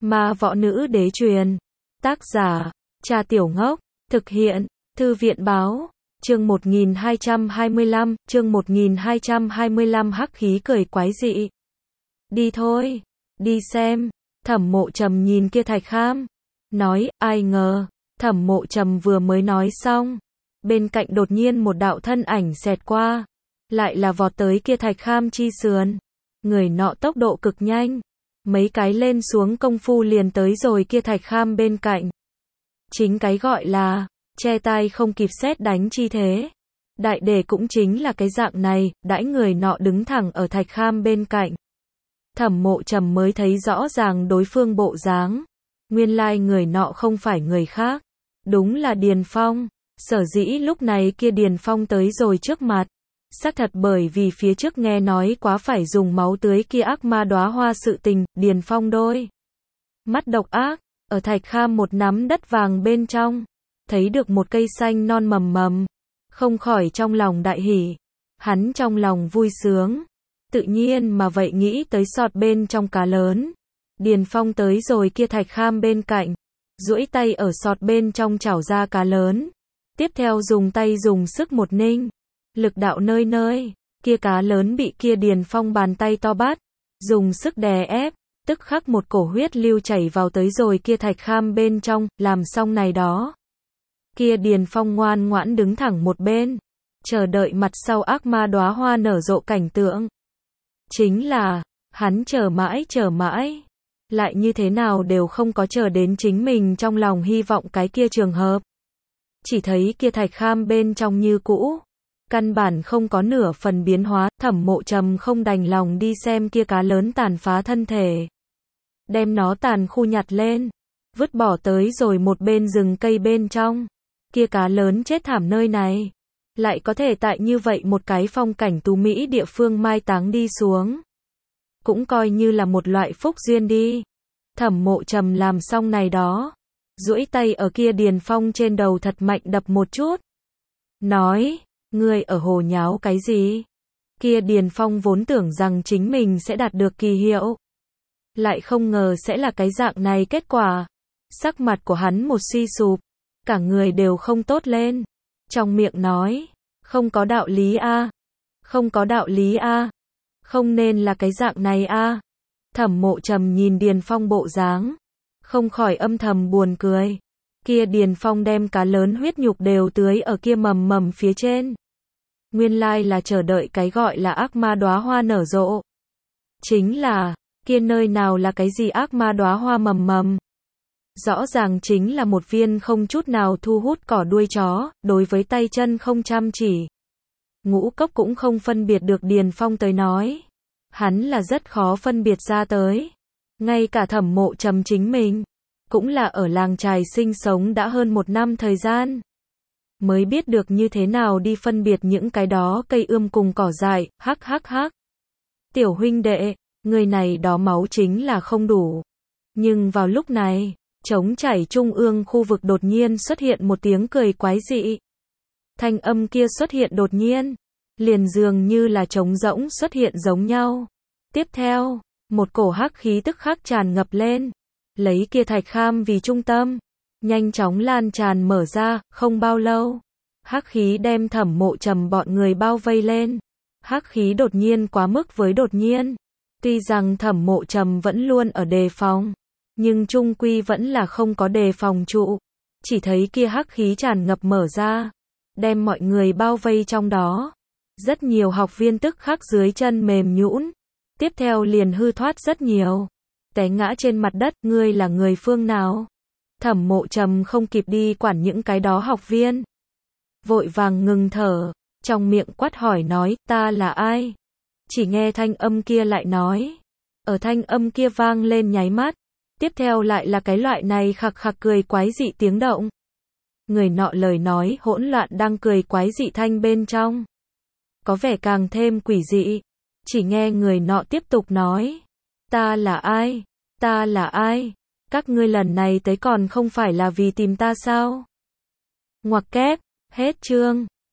Ma võ nữ đế truyền. Tác giả, Trà Tiểu Ngốc. Thực hiện, Thư viện báo. Chương 1225, chương 1225 hắc khí cười quái dị. Đi thôi, đi xem. Thẩm Mộ Trầm nhìn kia Thạch Kham, nói, ai ngờ, Thẩm Mộ Trầm vừa mới nói xong, bên cạnh đột nhiên một đạo thân ảnh xẹt qua, lại là vọt tới kia Thạch Kham chi sườn. Người nọ tốc độ cực nhanh, mấy cái lên xuống công phu liền tới rồi kia Thạch Kham bên cạnh. Chính cái gọi là che tai không kịp sét đánh chi thế. Đại đề cũng chính là cái dạng này, đãi người nọ đứng thẳng ở Thạch Kham bên cạnh. Thẩm Mộ Trầm mới thấy rõ ràng đối phương bộ dáng. Nguyên lai người nọ không phải người khác, đúng là Điền Phong. Sở dĩ lúc này kia Điền Phong tới rồi trước mặt, xác thật bởi vì phía trước nghe nói quá phải dùng máu tưới kia ác ma đóa hoa sự tình, Điền Phong đôi mắt độc ác, ở Thạch Kham một nắm đất vàng bên trong, thấy được một cây xanh non mầm mầm, không khỏi trong lòng đại hỉ. Hắn trong lòng vui sướng, tự nhiên mà vậy nghĩ tới sọt bên trong cá lớn. Điền Phong tới rồi kia Thạch Kham bên cạnh, duỗi tay ở sọt bên trong chảo ra cá lớn, tiếp theo dùng tay dùng sức một ninh, lực đạo nơi nơi, kia cá lớn bị kia Điền Phong bàn tay to bắt, dùng sức đè ép, tức khắc một cổ huyết lưu chảy vào tới rồi kia Thạch Kham bên trong. Làm xong này đó, kia Điền Phong ngoan ngoãn đứng thẳng một bên, chờ đợi mặt sau ác ma đóa hoa nở rộ cảnh tượng. Chính là, hắn chờ mãi, lại như thế nào đều không có chờ đến chính mình trong lòng hy vọng cái kia trường hợp. Chỉ thấy kia Thạch Kham bên trong như cũ, căn bản không có nửa phần biến hóa. Thẩm Mộ Trầm không đành lòng đi xem kia cá lớn tàn phá thân thể, đem nó tàn khu nhặt lên, vứt bỏ tới rồi một bên rừng cây bên trong. Kia cá lớn chết thảm nơi này, lại có thể tại như vậy một cái phong cảnh tú mỹ địa phương mai táng đi xuống, cũng coi như là một loại phúc duyên đi. Thẩm Mộ Trầm làm xong này đó, duỗi tay ở kia Điền Phong trên đầu thật mạnh đập một chút, nói, ngươi ở hồ nháo cái gì? Kia Điền Phong vốn tưởng rằng chính mình sẽ đạt được kỳ hiệu, lại không ngờ sẽ là cái dạng này kết quả. Sắc mặt của hắn một suy sụp, cả người đều không tốt lên, trong miệng nói, không có đạo lý a, không có đạo lý a, không nên là cái dạng này a. Thẩm Mộ Trầm nhìn Điền Phong bộ dáng, không khỏi âm thầm buồn cười. Kia Điền Phong đem cá lớn huyết nhục đều tưới ở kia mầm mầm phía trên. Nguyên lai là chờ đợi cái gọi là ác ma đóa hoa nở rộ. Chính là, kia nơi nào là cái gì ác ma đóa hoa mầm mầm? Rõ ràng chính là một viên không chút nào thu hút cỏ đuôi chó, đối với tay chân không chăm chỉ. Ngũ cốc cũng không phân biệt được. Điền Phong tới nói, hắn là rất khó phân biệt ra tới. Ngay cả Thẩm Mộ Trầm chính mình, cũng là ở làng chài sinh sống đã hơn 1 năm thời gian, mới biết được như thế nào đi phân biệt những cái đó cây ươm cùng cỏ dại. Hắc hắc hắc. Tiểu huynh đệ, người này đó máu chính là không đủ. Nhưng vào lúc này, trống chảy trung ương khu vực đột nhiên xuất hiện một tiếng cười quái dị. Thanh âm kia xuất hiện đột nhiên, liền dường như là trống rỗng xuất hiện giống nhau. Tiếp theo, một cổ hắc khí tức khắc tràn ngập lên, lấy kia Thạch Kham vì trung tâm, nhanh chóng lan tràn mở ra. Không bao lâu, hắc khí đem Thẩm Mộ Trầm bọn người bao vây lên. Hắc khí đột nhiên quá mức với đột nhiên, tuy rằng Thẩm Mộ Trầm vẫn luôn ở đề phòng, nhưng chung quy vẫn là không có đề phòng trụ. Chỉ thấy kia hắc khí tràn ngập mở ra, đem mọi người bao vây trong đó. Rất nhiều học viên tức khắc dưới chân mềm nhũn, tiếp theo liền hư thoát rất nhiều, té ngã trên mặt đất. Ngươi là người phương nào? Thẩm Mộ Trầm không kịp đi quản những cái đó học viên, vội vàng ngừng thở, trong miệng quát hỏi nói, ta là ai? Chỉ nghe thanh âm kia lại nói, ở thanh âm kia vang lên nháy mắt, tiếp theo lại là cái loại này khặc khặc cười quái dị tiếng động. Người nọ lời nói hỗn loạn đang cười quái dị thanh bên trong, có vẻ càng thêm quỷ dị. Chỉ nghe người nọ tiếp tục nói, ta là ai? Ta là ai? Các ngươi lần này tới còn không phải là vì tìm ta sao? Ngoặc kép, hết chương.